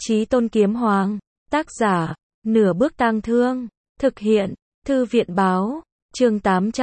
Chí Tôn Kiếm Hoàng. Tác giả, Nửa Bước Tang Thương. Thực hiện, Thư viện báo. Chương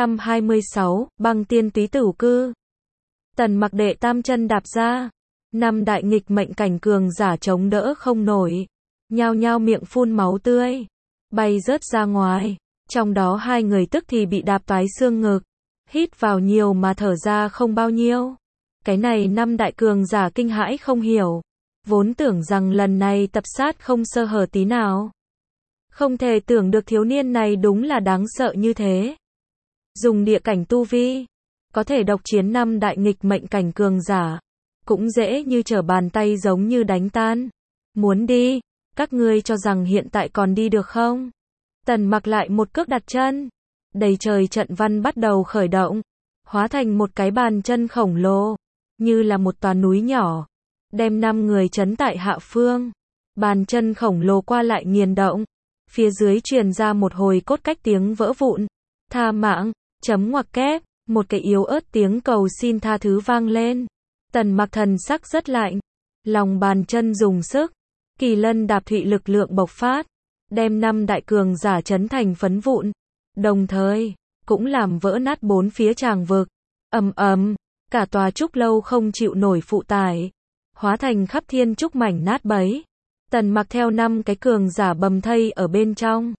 826, Băng Tiên Túy Tửu Cư. Tần Mặc đệ tam chân đạp ra. Năm đại nghịch mệnh cảnh cường giả chống đỡ không nổi. Nhao nhao miệng phun máu tươi. Bay rớt ra ngoài. Trong đó hai người tức thì bị đạp toái xương ngực. Hít vào nhiều mà thở ra không bao nhiêu. Cái này năm đại cường giả kinh hãi không hiểu. Vốn tưởng rằng lần này tập sát không sơ hở tí nào. Không thể tưởng được thiếu niên này đúng là đáng sợ như thế. Dùng địa cảnh tu vi, có thể độc chiến năm đại nghịch mệnh cảnh cường giả. Cũng dễ như trở bàn tay giống như đánh tan. Muốn đi, các ngươi cho rằng hiện tại còn đi được không? Tần Mặc lại một cước đặt chân. Đầy trời trận văn bắt đầu khởi động. Hóa thành một cái bàn chân khổng lồ. Như là một tòa núi nhỏ. Đem 5 người trấn tại hạ phương. Bàn chân khổng lồ qua lại nghiền động. Phía dưới truyền ra một hồi cốt cách tiếng vỡ vụn. Tha mạng, chấm ngoặc kép. Một cái yếu ớt tiếng cầu xin tha thứ vang lên. Tần Mặc thần sắc rất lạnh. Lòng bàn chân dùng sức. Kỳ lân đạp thụy lực lượng bộc phát. Đem 5 đại cường giả trấn thành phấn vụn. Đồng thời, cũng làm vỡ nát 4 phía tràng vực. Ầm ầm, cả tòa trúc lâu không chịu nổi phụ tải. Hóa thành khắp thiên trúc mảnh nát bấy. Tần Mặc theo 5 cái cường giả bầm thây ở bên trong.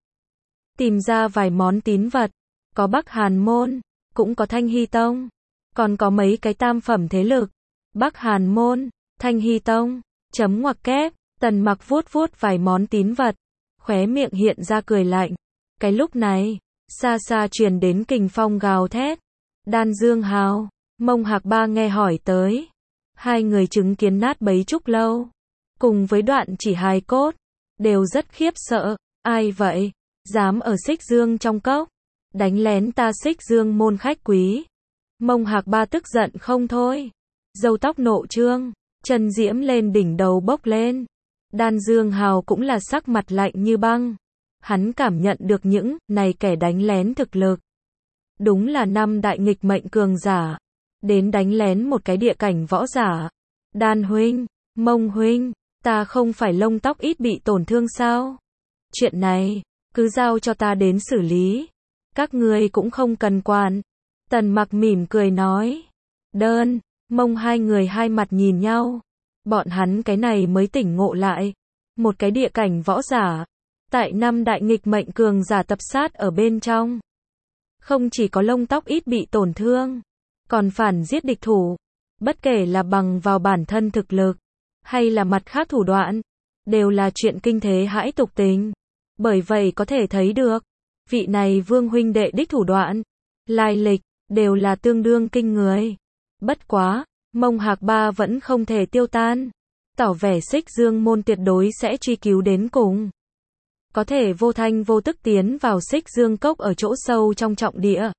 Tìm ra vài món tín vật. Có Bắc Hàn Môn, cũng có Thanh Hy Tông. Còn có mấy cái tam phẩm thế lực. Bắc Hàn Môn, Thanh Hy Tông, chấm ngoặc kép. Tần Mặc vuốt vuốt vài món tín vật. Khóe miệng hiện ra cười lạnh. Cái lúc này, xa xa truyền đến kình phong gào thét. Đan Dương Hào, Mông Hạc Ba nghe hỏi tới. Hai người chứng kiến nát bấy trúc lâu. Cùng với đoạn chỉ hài cốt. Đều rất khiếp sợ. Ai vậy? Dám ở Xích Dương trong cốc. Đánh lén ta Xích Dương môn khách quý. Mông Hạc Ba tức giận không thôi. Râu tóc nộ trương. Chân diễm lên đỉnh đầu bốc lên. Đan Dương Hào cũng là sắc mặt lạnh như băng. Hắn cảm nhận được những này kẻ đánh lén thực lực. Đúng là 5 đại nghịch mệnh cường giả. Đến đánh lén một cái địa cảnh võ giả. Đan huynh, Mông huynh, ta không phải lông tóc ít bị tổn thương sao? Chuyện này, cứ giao cho ta đến xử lý. Các ngươi cũng không cần quản. Tần Mặc mỉm cười nói. Đơn, Mông hai người hai mặt nhìn nhau. Bọn hắn cái này mới tỉnh ngộ lại. Một cái địa cảnh võ giả. Tại 5 đại nghịch mệnh cường giả tập sát ở bên trong. Không chỉ có lông tóc ít bị tổn thương. Còn phản giết địch thủ. Bất kể là bằng vào bản thân thực lực. Hay là mặt khác thủ đoạn. Đều là chuyện kinh thế hãi tục tình. Bởi vậy có thể thấy được. Vị này Vương huynh đệ đích thủ đoạn. Lai lịch. Đều là tương đương kinh người. Bất quá. Mông Hạc Ba vẫn không thể tiêu tan. Tỏ vẻ Xích Dương môn tuyệt đối sẽ truy cứu đến cùng. Có thể vô thanh vô tức tiến vào Xích Dương cốc ở chỗ sâu trong trọng địa.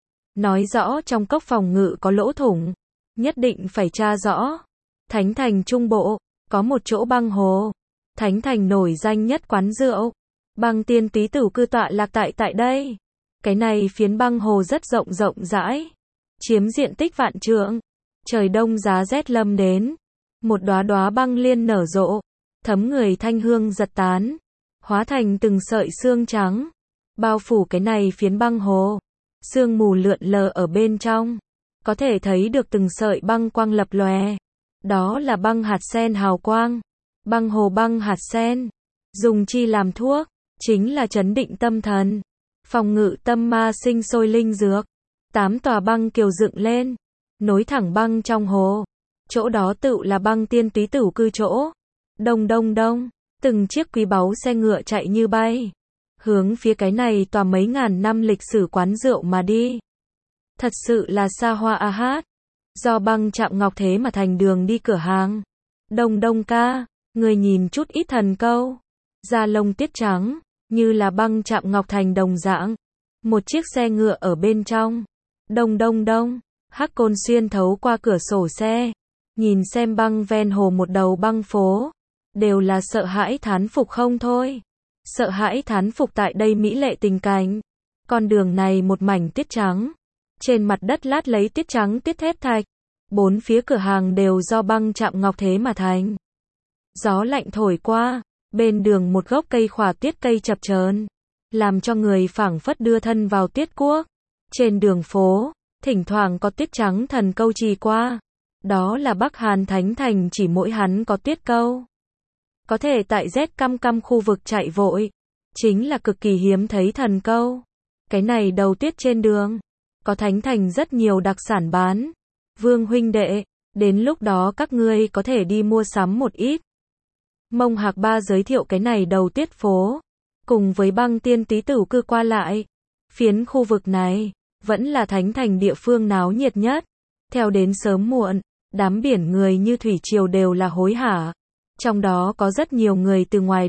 Nói rõ trong cốc phòng ngự có lỗ thủng. Nhất định phải tra rõ. Thánh thành trung bộ, có một chỗ băng hồ. Thánh thành nổi danh nhất quán rượu. Băng Tiên Túy Tửu Cư tọa lạc tại đây. Cái này phiến băng hồ rất rộng rãi. Chiếm diện tích vạn trượng. Trời đông giá rét lâm đến. Một đóa đóa băng liên nở rộ. Thấm người thanh hương giật tán. Hóa thành từng sợi sương trắng. Bao phủ cái này phiến băng hồ. Sương mù lượn lờ ở bên trong. Có thể thấy được từng sợi băng quang lập lòe. Đó là băng hạt sen hào quang. Băng hồ băng hạt sen. Dùng chi làm thuốc. Chính là trấn định tâm thần. Phòng ngự tâm ma sinh sôi linh dược. 8 tòa băng kiều dựng lên. Nối thẳng băng trong hồ. Chỗ đó tự là Băng Tiên Túy Tửu Cư chỗ. Đông đông đông. Từng chiếc quý báu xe ngựa chạy như bay. Hướng phía cái này tòa mấy ngàn năm lịch sử quán rượu mà đi. Thật sự là xa hoa a hát. Do băng chạm ngọc thế mà thành đường đi cửa hàng. Đông đông ca. Người nhìn chút ít thần câu. Da lông tiết trắng. Như là băng chạm ngọc thành đồng dạng. Một chiếc xe ngựa ở bên trong. Đông đông đông. Hắc Côn xuyên thấu qua cửa sổ xe. Nhìn xem băng ven hồ một đầu băng phố. Đều là sợ hãi thán phục không thôi. Sợ hãi thán phục tại đây mỹ lệ tình cảnh. Con đường này một mảnh tiết trắng. Trên mặt đất lát lấy tiết trắng tiết thép thạch. 4 phía cửa hàng đều do băng chạm ngọc thế mà thành. Gió lạnh thổi qua, bên đường một gốc cây khỏa tuyết cây chập chờn, làm cho người phảng phất đưa thân vào tuyết quốc. Trên đường phố, thỉnh thoảng có tuyết trắng thần câu trì qua. Đó là Bắc Hàn Thánh Thành, chỉ mỗi hắn có tuyết câu. Có thể tại rét căm căm khu vực chạy vội, chính là cực kỳ hiếm thấy thần câu. Cái này đầu tuyết trên đường, có Thánh Thành rất nhiều đặc sản bán. Vương huynh đệ, đến lúc đó các ngươi có thể đi mua sắm một ít. Mông Hạc Ba giới thiệu cái này đầu tuyết phố, cùng với Băng Tiên Tý Tửu Cư qua lại. Phiến khu vực này, vẫn là Thánh Thành địa phương náo nhiệt nhất. Theo đến sớm muộn, đám biển người như thủy triều đều là hối hả. Trong đó có rất nhiều người từ ngoài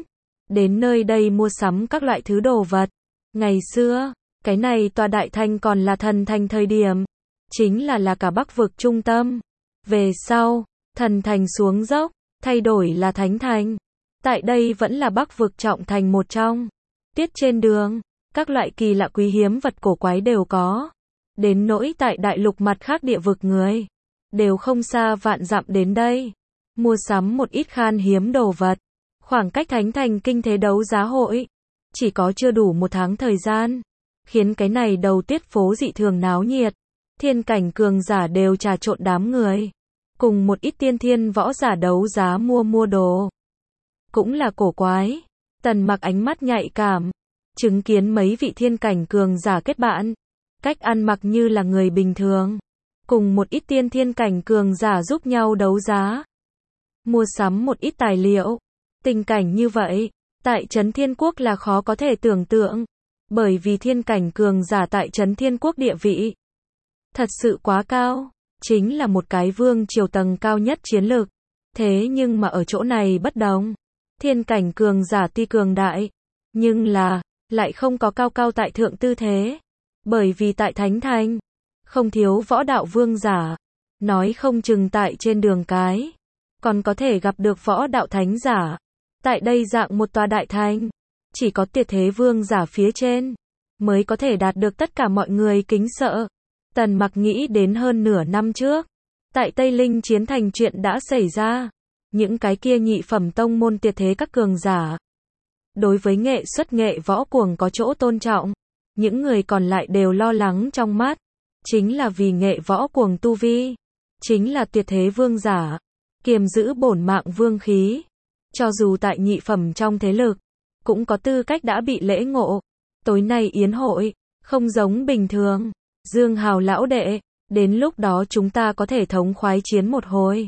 đến nơi đây mua sắm các loại thứ đồ vật. Ngày xưa, cái này tòa đại thành còn là thần thành thời điểm, chính là cả Bắc vực trung tâm. Về sau, thần thành xuống dốc, thay đổi là Thánh Thành. Tại đây vẫn là Bắc vực trọng thành một trong. Tuyết trên đường, các loại kỳ lạ quý hiếm vật cổ quái đều có. Đến nỗi tại đại lục mặt khác địa vực người, đều không xa vạn dặm đến đây. Mua sắm một ít khan hiếm đồ vật. Khoảng cách Thánh Thành kinh thế đấu giá hội, chỉ có chưa đủ một tháng thời gian, khiến cái này đầu tuyết phố dị thường náo nhiệt. Thiên cảnh cường giả đều trà trộn đám người, cùng một ít tiên thiên võ giả đấu giá mua đồ. Cũng là cổ quái. Tần Mặc ánh mắt nhạy cảm, chứng kiến mấy vị thiên cảnh cường giả kết bạn, cách ăn mặc như là người bình thường, cùng một ít tiên thiên cảnh cường giả giúp nhau đấu giá, mua sắm một ít tài liệu. Tình cảnh như vậy, tại Trấn Thiên Quốc là khó có thể tưởng tượng, bởi vì thiên cảnh cường giả tại Trấn Thiên Quốc địa vị thật sự quá cao, chính là một cái vương triều tầng cao nhất chiến lược. Thế nhưng mà ở chỗ này bất đồng, thiên cảnh cường giả tuy cường đại, nhưng là lại không có cao cao tại thượng tư thế, bởi vì tại Thánh Thành không thiếu võ đạo vương giả, nói không chừng tại trên đường cái còn có thể gặp được võ đạo thánh giả. Tại đây dạng một tòa đại thành, chỉ có tuyệt thế vương giả phía trên mới có thể đạt được tất cả mọi người kính sợ. Tần Mặc nghĩ đến hơn nửa năm trước, tại Tây Linh chiến thành chuyện đã xảy ra, những cái kia nhị phẩm tông môn tuyệt thế các cường giả, đối với nghệ xuất nghệ võ cuồng có chỗ tôn trọng, những người còn lại đều lo lắng trong mắt, chính là vì nghệ võ cuồng tu vi, chính là tuyệt thế vương giả, kiềm giữ bổn mạng vương khí, cho dù tại nhị phẩm trong thế lực, cũng có tư cách đã bị lễ ngộ. Tối nay yến hội, không giống bình thường. Dương Hào lão đệ, đến lúc đó chúng ta có thể thống khoái chiến một hồi.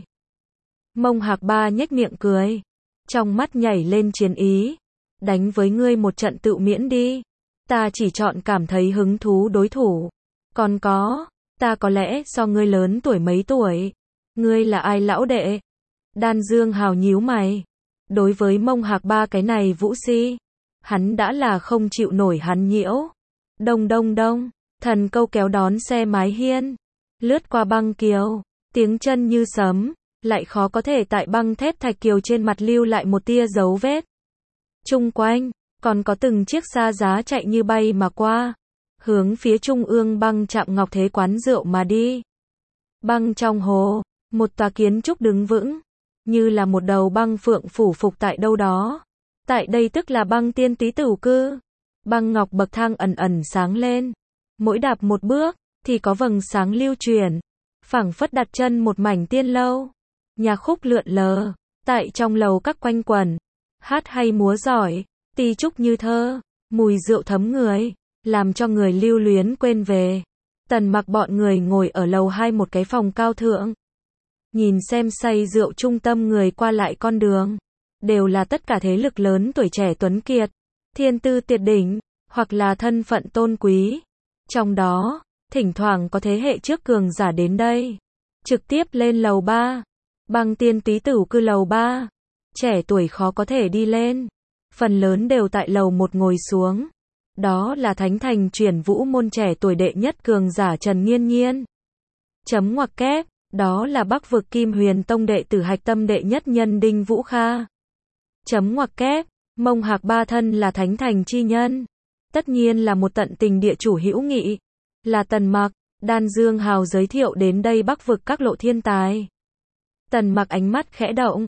Mông Hạc Ba nhếch miệng cười, trong mắt nhảy lên chiến ý. Đánh với ngươi một trận tự miễn đi. Ta chỉ chọn cảm thấy hứng thú đối thủ. Còn có, ta có lẽ so ngươi lớn tuổi mấy tuổi. Ngươi là ai lão đệ? Đan Dương Hào nhíu mày. Đối với Mông Hạc Ba cái này vũ si, hắn đã là không chịu nổi hắn nhiễu. Đông đông đông, thần câu kéo đón xe mái hiên, lướt qua băng kiều, tiếng chân như sấm, lại khó có thể tại băng thép thạch kiều trên mặt lưu lại một tia dấu vết. Chung quanh, còn có từng chiếc xa giá chạy như bay mà qua, hướng phía trung ương băng trạm Ngọc Thế quán rượu mà đi. Băng trong hồ, một tòa kiến trúc đứng vững, như là một đầu băng phượng phủ phục tại đâu đó. Tại đây tức là Băng Tiên Tý Tửu Cư. Băng ngọc bậc thang ẩn ẩn sáng lên, mỗi đạp một bước thì có vầng sáng lưu truyền, phảng phất đặt chân một mảnh tiên lâu. Nhạc khúc lượn lờ, tại trong lầu các quanh quẩn, hát hay múa giỏi, ti trúc như thơ, mùi rượu thấm người, làm cho người lưu luyến quên về. Tần Mặc bọn người ngồi ở lầu 2 một cái phòng cao thượng, nhìn xem say rượu trung tâm người qua lại con đường, đều là tất cả thế lực lớn tuổi trẻ tuấn kiệt, thiên tư tuyệt đỉnh, hoặc là thân phận tôn quý. Trong đó, thỉnh thoảng có thế hệ trước cường giả đến đây, trực tiếp lên lầu 3. Băng Tiên Tý Tửu Cư lầu 3. Trẻ tuổi khó có thể đi lên, phần lớn đều tại lầu 1 ngồi xuống. Đó là Thánh Thành chuyển vũ môn trẻ tuổi đệ nhất cường giả Trần Nghiên Nghiên. Chấm ngoặc kép, đó là Bắc vực Kim Huyền Tông đệ tử hạch tâm đệ nhất nhân Đinh Vũ Kha. Chấm ngoặc kép, Mông Hạc Ba thân là Thánh Thành chi nhân, tất nhiên là một tận tình địa chủ hữu nghị, là Tần Mặc. Đan Dương Hào giới thiệu đến đây Bắc vực các lộ thiên tài. Tần Mặc ánh mắt khẽ động,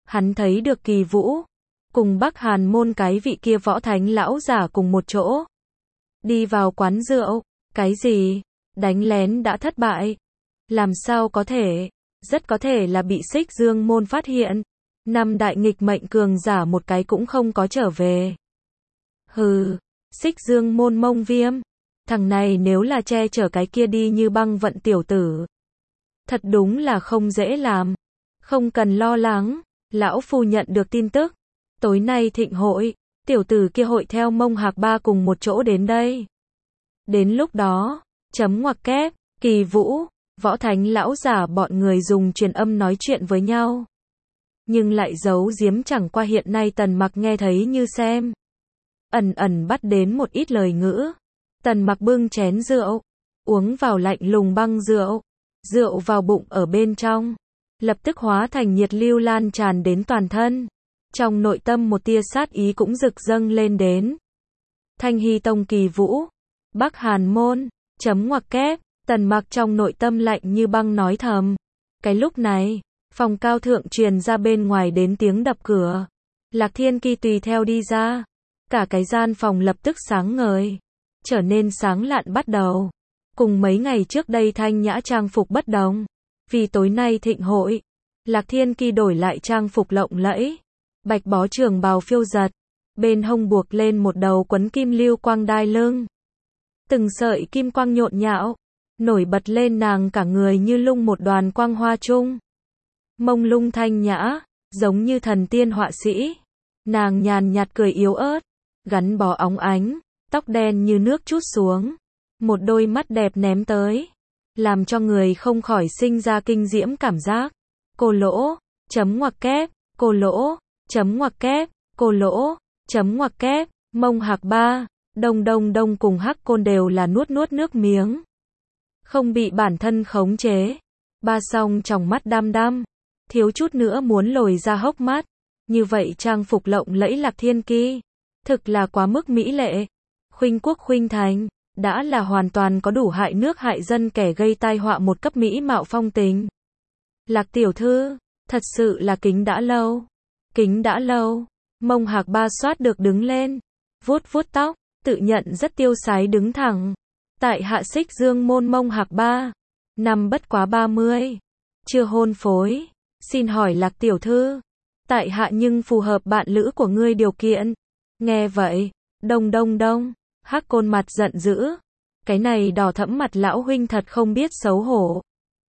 hắn thấy được Kỳ Vũ, cùng Bắc Hàn môn cái vị kia võ thánh lão giả cùng một chỗ. Đi vào quán rượu, cái gì? Đánh lén đã thất bại. Làm sao có thể? Rất có thể là bị Xích Dương môn phát hiện. Năm đại nghịch mệnh cường giả một cái cũng không có trở về. Hừ, Xích Dương môn Mông Viêm. Thằng này nếu là che chở cái kia đi như băng vận tiểu tử. Thật đúng là không dễ làm. Không cần lo lắng, lão phu nhận được tin tức. Tối nay thịnh hội, tiểu tử kia hội theo Mông Hạc Ba cùng một chỗ đến đây. Đến lúc đó, chấm ngoặc kép, Kỳ Vũ, võ thánh lão giả bọn người dùng truyền âm nói chuyện với nhau. Nhưng lại giấu giếm chẳng qua hiện nay Tần Mặc nghe thấy như xem. Ẩn ẩn bắt đến một ít lời ngữ. Tần Mặc bưng chén rượu, uống vào lạnh lùng băng rượu. Rượu vào bụng ở bên trong, lập tức hóa thành nhiệt lưu lan tràn đến toàn thân. Trong nội tâm một tia sát ý cũng rực dâng lên đến. Thanh Hy Tông Kỳ Vũ, Bắc Hàn môn, chấm ngoặc kép, Tần Mặc trong nội tâm lạnh như băng nói thầm. Cái lúc này, phòng cao thượng truyền ra bên ngoài đến tiếng đập cửa. Lạc Thiên Kỳ tùy theo đi ra. Cả cái gian phòng lập tức sáng ngời, trở nên sáng lạn bắt đầu. Cùng mấy ngày trước đây thanh nhã trang phục bất đồng. Vì tối nay thịnh hội, Lạc Thiên Kỳ đổi lại trang phục lộng lẫy. Bạch bó trường bào phiêu giật, bên hông buộc lên một đầu quấn kim lưu quang đai lưng. Từng sợi kim quang nhộn nhạo, nổi bật lên nàng cả người như lung một đoàn quang hoa chung. Mông lung thanh nhã, giống như thần tiên họa sĩ. Nàng nhàn nhạt cười yếu ớt, gắn bó óng ánh, tóc đen như nước trút xuống. Một đôi mắt đẹp ném tới, làm cho người không khỏi sinh ra kinh diễm cảm giác. Cô lỗ, chấm ngoặc kép, cô lỗ, chấm ngoặc kép, cô lỗ, chấm ngoặc kép, Mông Hạc Ba, Đông Đông Đông cùng Hắc Côn đều là nuốt nuốt nước miếng. Không bị bản thân khống chế. Ba song trong mắt đăm đăm, thiếu chút nữa muốn lồi ra hốc mắt. Như vậy trang phục lộng lẫy Lạc Thiên Kỳ, thực là quá mức mỹ lệ. Khuynh quốc khuynh thành, đã là hoàn toàn có đủ hại nước hại dân kẻ gây tai họa một cấp mỹ mạo phong tình. Lạc tiểu thư, thật sự là kính đã lâu. Kính đã lâu. Mông Hạc Ba xoát được đứng lên, vuốt vuốt tóc, tự nhận rất tiêu sái đứng thẳng. Tại hạ Xích Dương môn Mông Hạc Ba, năm bất quá 30, chưa hôn phối. Xin hỏi Lạc tiểu thư, tại hạ nhưng phù hợp bạn lữ của ngươi điều kiện. Nghe vậy, Đông Đông Đông, Hắc Côn mặt giận dữ. Cái này đỏ thẫm mặt lão huynh thật không biết xấu hổ.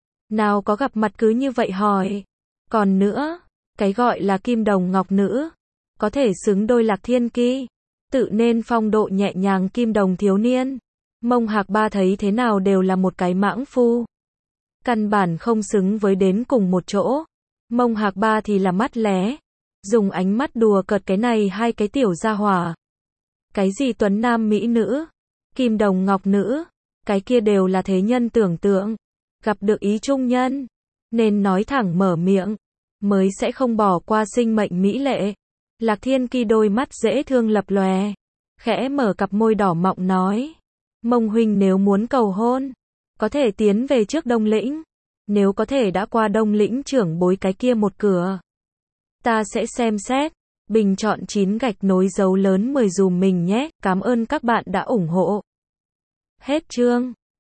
Nào có gặp mặt cứ như vậy hỏi. Còn nữa, cái gọi là kim đồng ngọc nữ, có thể xứng đôi Lạc Thiên Kỳ, tự nên phong độ nhẹ nhàng kim đồng thiếu niên. Mông Hạc Ba thấy thế nào đều là một cái mãng phu. Căn bản không xứng với đến cùng một chỗ. Mông Hạc Ba thì là mắt lé, dùng ánh mắt đùa cợt cái này hai cái tiểu gia hỏa. Cái gì tuấn nam mỹ nữ, kim đồng ngọc nữ, cái kia đều là thế nhân tưởng tượng. Gặp được ý trung nhân, nên nói thẳng mở miệng, mới sẽ không bỏ qua sinh mệnh mỹ lệ. Lạc Thiên Kỳ đôi mắt dễ thương lập lòe, khẽ mở cặp môi đỏ mọng nói. Mông huynh nếu muốn cầu hôn, có thể tiến về trước Đông Lĩnh. Nếu có thể đã qua Đông Lĩnh trưởng bối cái kia một cửa, ta sẽ xem xét, bình chọn 9 gạch nối dấu lớn 10 dùm mình nhé. Cảm ơn các bạn đã ủng hộ. Hết chương.